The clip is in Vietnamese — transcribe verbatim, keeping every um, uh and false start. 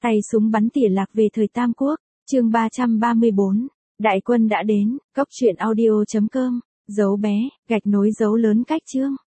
Tay súng bắn tỉa lạc về thời Tam Quốc, chương ba trăm ba mươi bốn. Đại quân đã đến, cốc truyện audio chấm com, dấu bé, gạch nối dấu lớn cách chương.